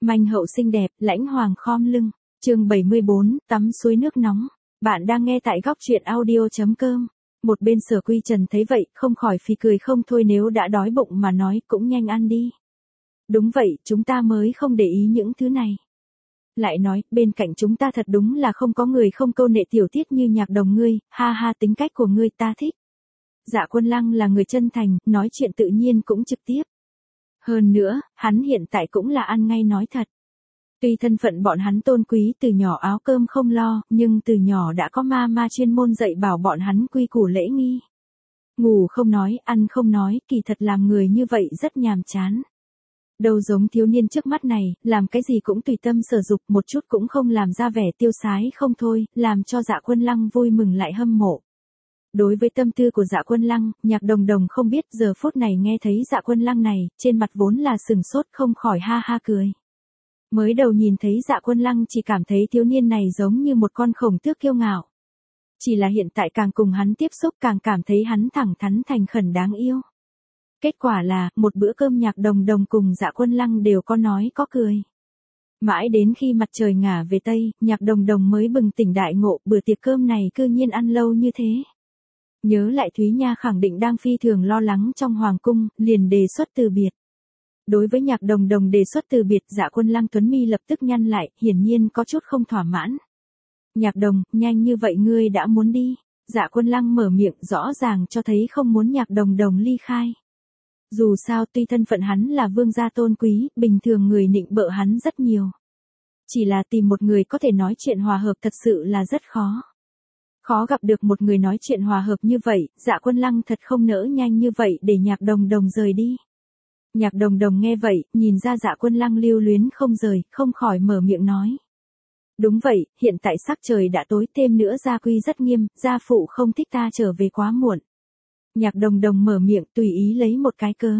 Manh hậu xinh đẹp, lãnh hoàng khom lưng. Chương 74, tắm suối nước nóng. Bạn đang nghe tại góc truyện audio.com. Một bên Sở Quy Trần thấy vậy, không khỏi phì cười không thôi, nếu đã đói bụng mà nói cũng nhanh ăn đi. Đúng vậy, chúng ta mới không để ý những thứ này. Lại nói, bên cạnh chúng ta thật đúng là không có người không câu nệ tiểu tiết như Nhạc Đồng ngươi, ha ha, tính cách của ngươi ta thích. Dạ Quân Lăng là người chân thành, nói chuyện tự nhiên cũng trực tiếp. Hơn nữa, hắn hiện tại cũng là ăn ngay nói thật. Tuy thân phận bọn hắn tôn quý, từ nhỏ áo cơm không lo, nhưng từ nhỏ đã có ma chuyên môn dạy bảo bọn hắn quy củ lễ nghi. Ngủ không nói, ăn không nói, kỳ thật làm người như vậy rất nhàm chán. Đâu giống thiếu niên trước mắt này, làm cái gì cũng tùy tâm sở dục, một chút cũng không làm ra vẻ tiêu sái không thôi, làm cho Dạ Quân Lăng vui mừng lại hâm mộ. Đối với tâm tư của Dạ Quân Lăng, Nhạc Đồng Đồng không biết, giờ phút này nghe thấy Dạ Quân Lăng này, trên mặt vốn là sừng sốt, không khỏi ha ha cười. Mới đầu nhìn thấy Dạ Quân Lăng chỉ cảm thấy thiếu niên này giống như một con khổng tước kiêu ngạo. Chỉ là hiện tại càng cùng hắn tiếp xúc càng cảm thấy hắn thẳng thắn thành khẩn đáng yêu. Kết quả là, một bữa cơm Nhạc Đồng Đồng cùng Dạ Quân Lăng đều có nói có cười. Mãi đến khi mặt trời ngả về Tây, Nhạc Đồng Đồng mới bừng tỉnh đại ngộ, bữa tiệc cơm này cư nhiên ăn lâu như thế. Nhớ lại Thúy Nha khẳng định đang phi thường lo lắng trong hoàng cung, liền đề xuất từ biệt. Đối với Nhạc Đồng Đồng đề xuất từ biệt, Dạ Quân Lăng tuấn mi lập tức nhăn lại, hiển nhiên có chút không thỏa mãn. Nhạc Đồng, nhanh như vậy ngươi đã muốn đi. Dạ Quân Lăng mở miệng, rõ ràng cho thấy không muốn Nhạc Đồng Đồng ly khai. Dù sao tuy thân phận hắn là vương gia tôn quý, bình thường người nịnh bợ hắn rất nhiều. Chỉ là tìm một người có thể nói chuyện hòa hợp thật sự là rất khó. Khó gặp được một người nói chuyện hòa hợp như vậy, Dạ Quân Lăng thật không nỡ nhanh như vậy để Nhạc Đồng Đồng rời đi. Nhạc Đồng Đồng nghe vậy, nhìn ra Dạ Quân Lăng lưu luyến không rời, không khỏi mở miệng nói. Đúng vậy, hiện tại sắc trời đã tối, thêm nữa gia quy rất nghiêm, gia phụ không thích ta trở về quá muộn. Nhạc Đồng Đồng mở miệng tùy ý lấy một cái cớ.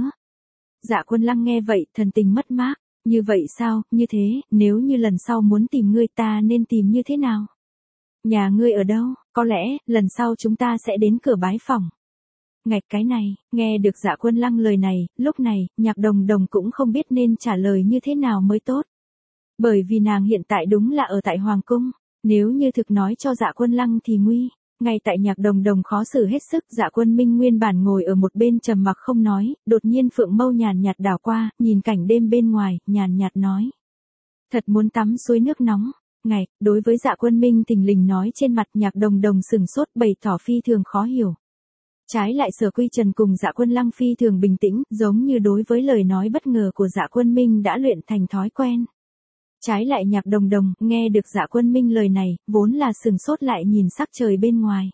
Dạ Quân Lăng nghe vậy, thần tình mất mát. Như vậy sao, như thế, nếu như lần sau muốn tìm ngươi ta nên tìm như thế nào? Nhà ngươi ở đâu, có lẽ, lần sau chúng ta sẽ đến cửa bái phòng. Ngạch cái này, nghe được Dạ Quân Lăng lời này, lúc này, Nhạc Đồng Đồng cũng không biết nên trả lời như thế nào mới tốt. Bởi vì nàng hiện tại đúng là ở tại Hoàng Cung, nếu như thực nói cho Dạ Quân Lăng thì nguy. Ngay tại Nhạc Đồng Đồng khó xử hết sức, Dạ Quân Minh nguyên bản ngồi ở một bên trầm mặc không nói, đột nhiên phượng mâu nhàn nhạt đảo qua, nhìn cảnh đêm bên ngoài, nhàn nhạt nói. Thật muốn tắm suối nước nóng. Ngày, đối với Dạ Quân Minh thình lình nói trên mặt, Nhạc Đồng Đồng sừng sốt, bày tỏ phi thường khó hiểu. Trái lại Sở Quy Trần cùng Dạ Quân Lăng phi thường bình tĩnh, giống như đối với lời nói bất ngờ của Dạ Quân Minh đã luyện thành thói quen. Trái lại Nhạc Đồng Đồng, nghe được Dạ Quân Minh lời này, vốn là sừng sốt lại nhìn sắc trời bên ngoài.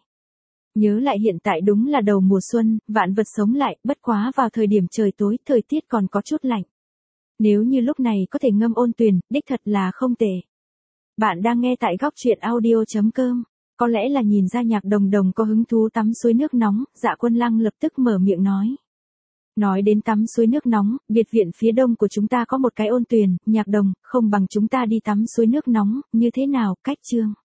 Nhớ lại hiện tại đúng là đầu mùa xuân, vạn vật sống lại, bất quá vào thời điểm trời tối, thời tiết còn có chút lạnh. Nếu như lúc này có thể ngâm ôn tuyền, đích thật là không tệ. Bạn đang nghe tại góc truyện audio.com. Có lẽ là nhìn ra Nhạc Đồng Đồng có hứng thú tắm suối nước nóng, Dạ Quân Lăng lập tức mở miệng nói. Nói đến tắm suối nước nóng, biệt viện phía đông của chúng ta có một cái ôn tuyền, Nhạc Đồng, không bằng chúng ta đi tắm suối nước nóng, như thế nào, cách chương.